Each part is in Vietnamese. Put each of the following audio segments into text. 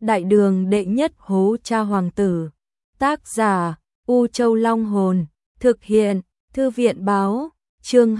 Đại đường đệ nhất hố cha hoàng tử. Tác giả U Châu Long Hồn. Thực hiện Thư viện báo. Chương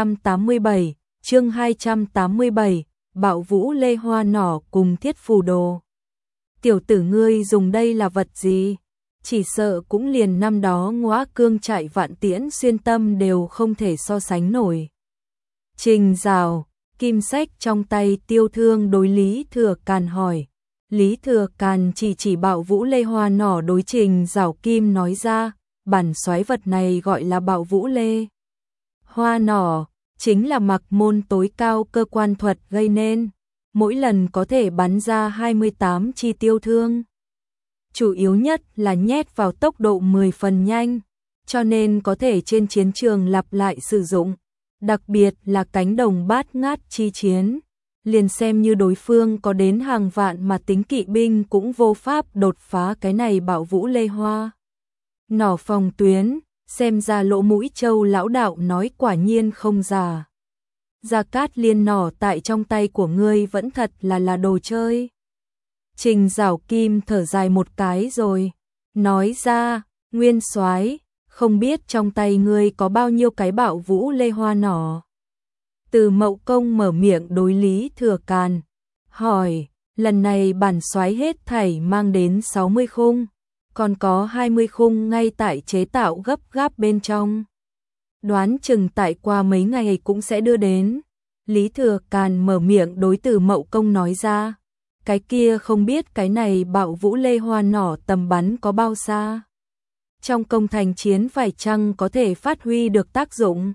287. Bạo vũ lê hoa nỏ cùng thiết phù đồ. Tiểu tử ngươi dùng đây là vật gì? Chỉ sợ cũng liền năm đó Ngõa Cương Trại Vạn Tiễn xuyên tâm đều không thể so sánh nổi. Trình Dào, kim sách trong tay Tiêu Thương đối Lý Thừa Càn hỏi. Lý Thừa Càn chỉ bạo vũ lê hoa nỏ đối Trình Dào kim nói ra, bản soái vật này gọi là bạo vũ lê hoa nỏ, chính là mặc môn tối cao cơ quan thuật gây nên, mỗi lần có thể bắn ra 28 chi tiêu thương. Chủ yếu nhất là nhét vào tốc độ 10 phần nhanh, cho nên có thể trên chiến trường lặp lại sử dụng, đặc biệt là cánh đồng bát ngát chi chiến. Liền xem như đối phương có đến hàng vạn mà tính kỵ binh cũng vô pháp đột phá cái này bạo vũ lê hoa nỏ phòng tuyến, xem ra Lỗ Mũi Châu lão đạo nói quả nhiên không giả. Gia Cát Liên nỏ tại trong tay của ngươi vẫn thật là đồ chơi. Trình Dảo Kim thở dài một cái rồi, nói ra, nguyên soái, không biết trong tay ngươi có bao nhiêu cái bạo vũ lê hoa nỏ. Từ Mậu Công mở miệng đối Lý Thừa Càn, hỏi, lần này bản soái hết thảy mang đến 60 khung, còn có 20 khung ngay tại chế tạo gấp gáp bên trong. Đoán chừng tại qua mấy ngày cũng sẽ đưa đến. Lý Thừa Càn mở miệng đối Từ Mậu Công nói ra, cái kia không biết cái này bạo vũ lê hoa nỏ tầm bắn có bao xa. Trong công thành chiến phải chăng có thể phát huy được tác dụng.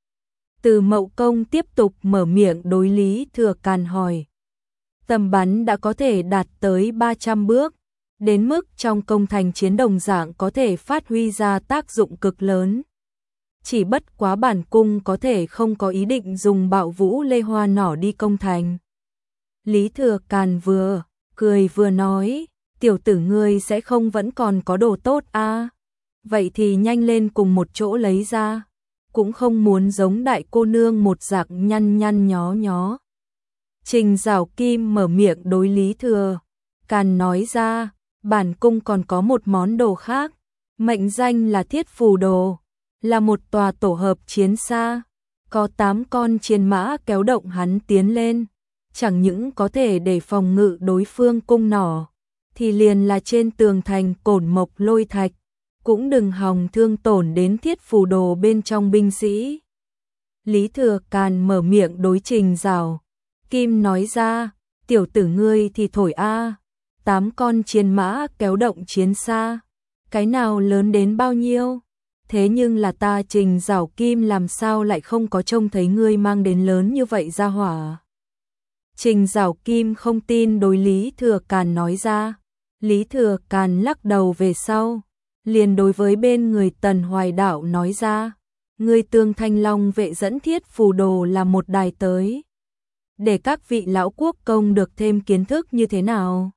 Từ Mậu Công tiếp tục mở miệng đối Lý Thừa Càn hỏi. Tầm bắn đã có thể đạt tới 300 bước, đến mức trong công thành chiến đồng dạng có thể phát huy ra tác dụng cực lớn. Chỉ bất quá bản cung có thể không có ý định dùng bạo vũ lê hoa nỏ đi công thành. Lý Thừa Càn vừa cười vừa nói, tiểu tử ngươi sẽ không vẫn còn có đồ tốt à? Vậy thì nhanh lên cùng một chỗ lấy ra. Cũng không muốn giống đại cô nương một dạng nhăn nhó. Trình Dảo Kim mở miệng đối Lý Thừa Càn nói ra, bản cung còn có một món đồ khác, mệnh danh là thiết phù đồ, là một tòa tổ hợp chiến xa, có 8 con chiến mã kéo động hắn tiến lên, chẳng những có thể để phòng ngự đối phương cung nỏ, thì liền là trên tường thành cổn mộc lôi thạch, cũng đừng hòng thương tổn đến thiết phù đồ bên trong binh sĩ. Lý Thừa Càn mở miệng đối Trình Dảo Kim nói ra, tiểu tử ngươi thì thổi a, 8 con chiến mã kéo động chiến xa, cái nào lớn đến bao nhiêu? Thế nhưng là ta Trình Dảo Kim làm sao lại không có trông thấy ngươi mang đến lớn như vậy ra hỏa. Trình Dảo Kim không tin đối Lý Thừa Càn nói ra. Lý Thừa Càn lắc đầu về sau, liền đối với bên người Tần Hoài Đạo nói ra, ngươi Tương Thanh Long vệ dẫn thiết phù đồ là một đài tới, để các vị lão quốc công được thêm kiến thức như thế nào.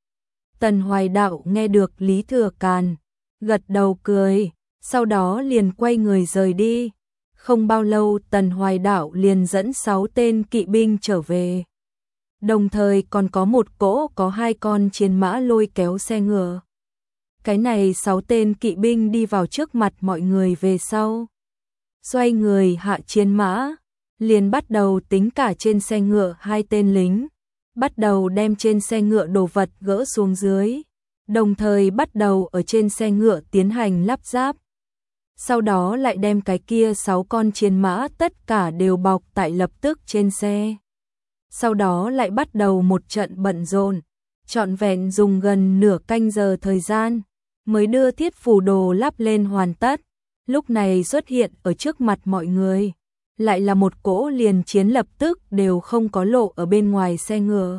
Tần Hoài Đạo nghe được Lý Thừa Càn, gật đầu cười, sau đó liền quay người rời đi. Không bao lâu Tần Hoài Đạo liền dẫn 6 tên kỵ binh trở về. Đồng thời còn có một cỗ có 2 con chiến mã lôi kéo xe ngựa. Cái này 6 tên kỵ binh đi vào trước mặt mọi người về sau. Xoay người hạ chiến mã, liền bắt đầu tính cả trên xe ngựa 2 tên lính. Bắt đầu đem trên xe ngựa đồ vật gỡ xuống dưới. Đồng thời bắt đầu ở trên xe ngựa tiến hành lắp ráp. Sau đó lại đem cái kia 6 con chiến mã tất cả đều bọc tại lập tức trên xe. Sau đó lại bắt đầu một trận bận rộn, trọn vẹn dùng gần nửa canh giờ thời gian, mới đưa thiết phù đồ lắp lên hoàn tất. Lúc này xuất hiện ở trước mặt mọi người, lại là một cỗ liền chiến lập tức đều không có lộ ở bên ngoài xe ngựa.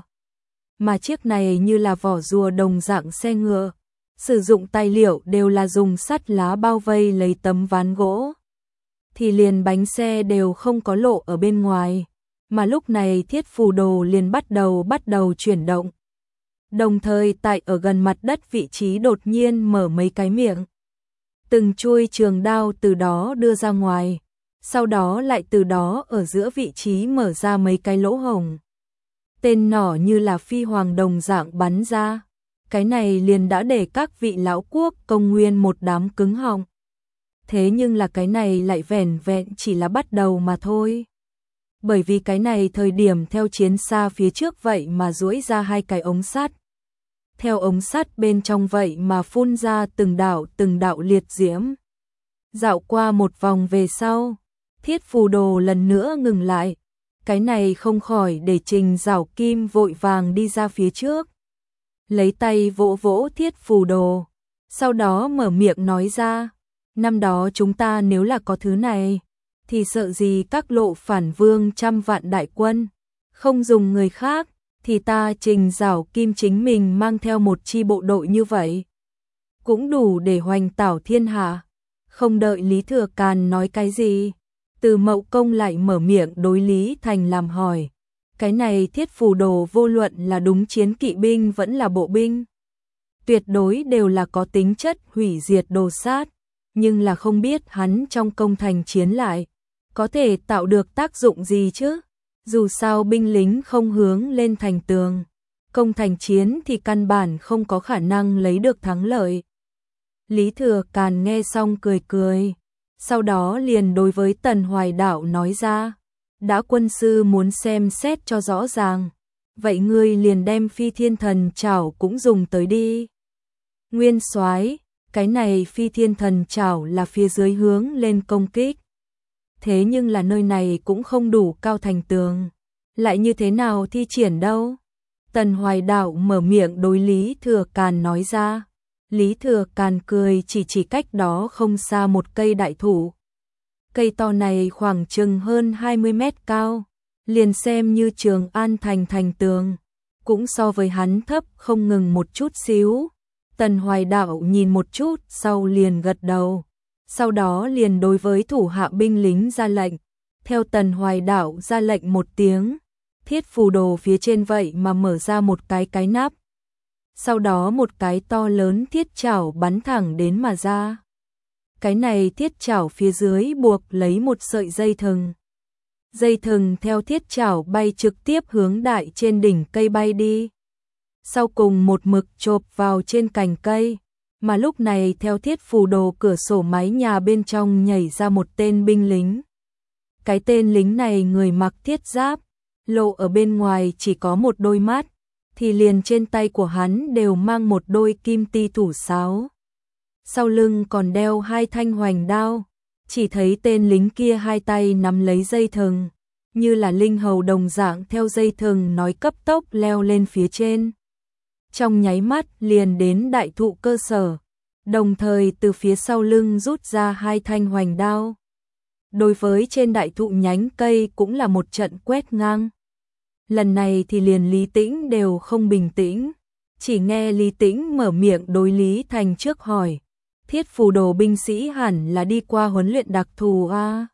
Mà chiếc này như là vỏ rùa đồng dạng xe ngựa, sử dụng tài liệu đều là dùng sắt lá bao vây lấy tấm ván gỗ. Thì liền bánh xe đều không có lộ ở bên ngoài, mà lúc này thiết phù đồ liền bắt đầu chuyển động. Đồng thời tại ở gần mặt đất vị trí đột nhiên mở mấy cái miệng. Từng chuôi trường đao từ đó đưa ra ngoài, sau đó lại từ đó ở giữa vị trí mở ra mấy cái lỗ hổng. Tên nỏ như là phi hoàng đồng dạng bắn ra, cái này liền đã để các vị lão quốc công nguyên một đám cứng họng. Thế nhưng là cái này lại vẻn vẹn chỉ là bắt đầu mà thôi. Bởi vì cái này thời điểm theo chiến xa phía trước vậy mà duỗi ra hai cái ống sắt. Theo ống sắt bên trong vậy mà phun ra từng đạo liệt diễm. Dạo qua một vòng về sau, Thiết Phù Đồ lần nữa ngừng lại. Cái này không khỏi để Trình Giảo Kim vội vàng đi ra phía trước. Lấy tay vỗ vỗ Thiết Phù Đồ. Sau đó mở miệng nói ra. Năm đó chúng ta nếu là có thứ này, thì sợ gì các lộ phản vương trăm vạn đại quân. Không dùng người khác, thì ta Trình Giảo Kim chính mình mang theo một chi bộ đội như vậy. Cũng đủ để hoành tảo thiên hạ. Không đợi Lý Thừa Càn nói cái gì, Từ Mậu Công lại mở miệng đối Lý Thành làm hỏi. Cái này Thiết Phù Đồ vô luận là đúng chiến kỵ binh vẫn là bộ binh. Tuyệt đối đều là có tính chất hủy diệt đồ sát, nhưng là không biết hắn trong công thành chiến lại, có thể tạo được tác dụng gì chứ? Dù sao binh lính không hướng lên thành tường, công thành chiến thì căn bản không có khả năng lấy được thắng lợi. Lý Thừa Càn nghe xong cười cười, sau đó liền đối với Tần Hoài Đạo nói ra, đã quân sư muốn xem xét cho rõ ràng, vậy ngươi liền đem Phi Thiên Thần Trảo cũng dùng tới đi. Nguyên soái, cái này Phi Thiên Thần Trảo là phía dưới hướng lên công kích. Thế nhưng là nơi này cũng không đủ cao thành tường, lại như thế nào thi triển đâu? Tần Hoài Đạo mở miệng đối Lý Thừa Càn nói ra. Lý Thừa Càn cười chỉ cách đó không xa một cây đại thụ. Cây to này khoảng chừng hơn 20 mét cao, liền xem như Trường An thành tường, cũng so với hắn thấp không ngừng một chút xíu. Tần Hoài Đạo nhìn một chút sau liền gật đầu, sau đó liền đối với thủ hạ binh lính ra lệnh. Theo Tần Hoài Đạo ra lệnh một tiếng, Thiết Phù Đồ phía trên vậy mà mở ra một cái nắp. Sau đó một cái to lớn thiết chảo bắn thẳng đến mà ra. Cái này thiết chảo phía dưới buộc lấy một sợi dây thừng. Dây thừng theo thiết chảo bay trực tiếp hướng đại trên đỉnh cây bay đi. Sau cùng một mực chộp vào trên cành cây, mà lúc này theo Thiết Phù Đồ cửa sổ mái nhà bên trong nhảy ra một tên binh lính. Cái tên lính này người mặc thiết giáp, lộ ở bên ngoài chỉ có một đôi mắt, thì liền trên tay của hắn đều mang một đôi kim ti thủ sáo. Sau lưng còn đeo hai thanh hoành đao, chỉ thấy tên lính kia hai tay nắm lấy dây thừng, như là linh hầu đồng dạng theo dây thừng nói cấp tốc leo lên phía trên. Trong nháy mắt liền đến đại thụ cơ sở, đồng thời từ phía sau lưng rút ra hai thanh hoành đao. Đối với trên đại thụ nhánh cây cũng là một trận quét ngang. Lần này thì liền Lý Tĩnh đều không bình tĩnh, chỉ nghe Lý Tĩnh mở miệng đối Lý Thành trước hỏi, Thiết Phù Đồ binh sĩ hẳn là đi qua huấn luyện đặc thù à?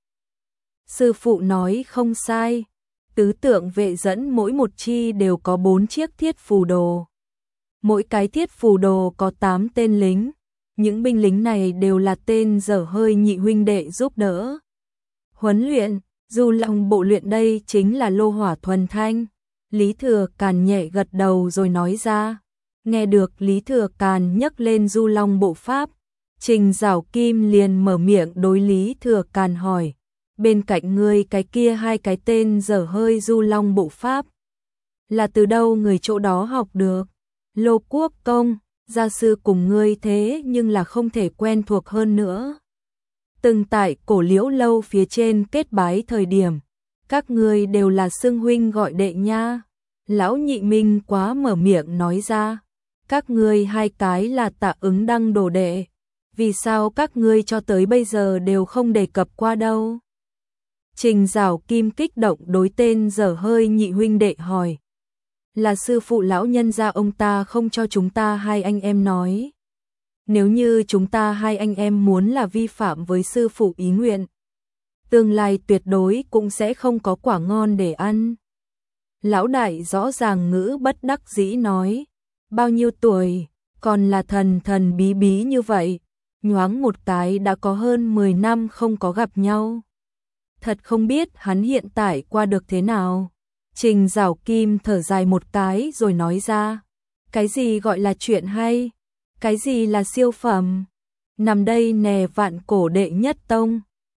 Sư phụ nói không sai, tứ tượng vệ dẫn mỗi một chi đều có 4 chiếc Thiết Phù Đồ. Mỗi cái Thiết Phù Đồ có 8 tên lính, những binh lính này đều là tên dở hơi nhị huynh đệ giúp đỡ. Huấn luyện, Du Long bộ luyện đây chính là lô hỏa thuần thanh. Lý Thừa Càn nhẹ gật đầu rồi nói ra. Nghe được Lý Thừa Càn nhắc lên Du Long bộ pháp, Trình Giảo Kim liền mở miệng đối Lý Thừa Càn hỏi, bên cạnh ngươi cái kia hai cái tên dở hơi Du Long bộ pháp, là từ đâu người chỗ đó học được? Lô Quốc Công, gia sư cùng ngươi thế nhưng là không thể quen thuộc hơn nữa. Từng tại Cổ Liễu lâu phía trên kết bái thời điểm, các ngươi đều là xưng huynh gọi đệ nha. Lão Nhị Minh quá mở miệng nói ra, các ngươi hai cái là Tạ Ứng Đăng đồ đệ, vì sao các ngươi cho tới bây giờ đều không đề cập qua đâu? Trình Giảo Kim kích động đối tên dở hơi nhị huynh đệ hỏi, là sư phụ lão nhân gia ông ta không cho chúng ta hai anh em nói. Nếu như chúng ta hai anh em muốn là vi phạm với sư phụ ý nguyện, tương lai tuyệt đối cũng sẽ không có quả ngon để ăn. Lão đại rõ ràng ngữ bất đắc dĩ nói, bao nhiêu tuổi, còn là thần bí bí như vậy, nhoáng một cái đã có hơn 10 năm không có gặp nhau. Thật không biết hắn hiện tại qua được thế nào. Trình Giảo Kim thở dài một cái rồi nói ra, Cái gì gọi là chuyện hay? Cái gì là siêu phẩm? Nằm đây nè vạn cổ đệ nhất tông.